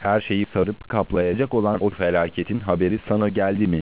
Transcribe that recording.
her şeyi sarıp kaplayacak olan o felaketin haberi sana geldi mi?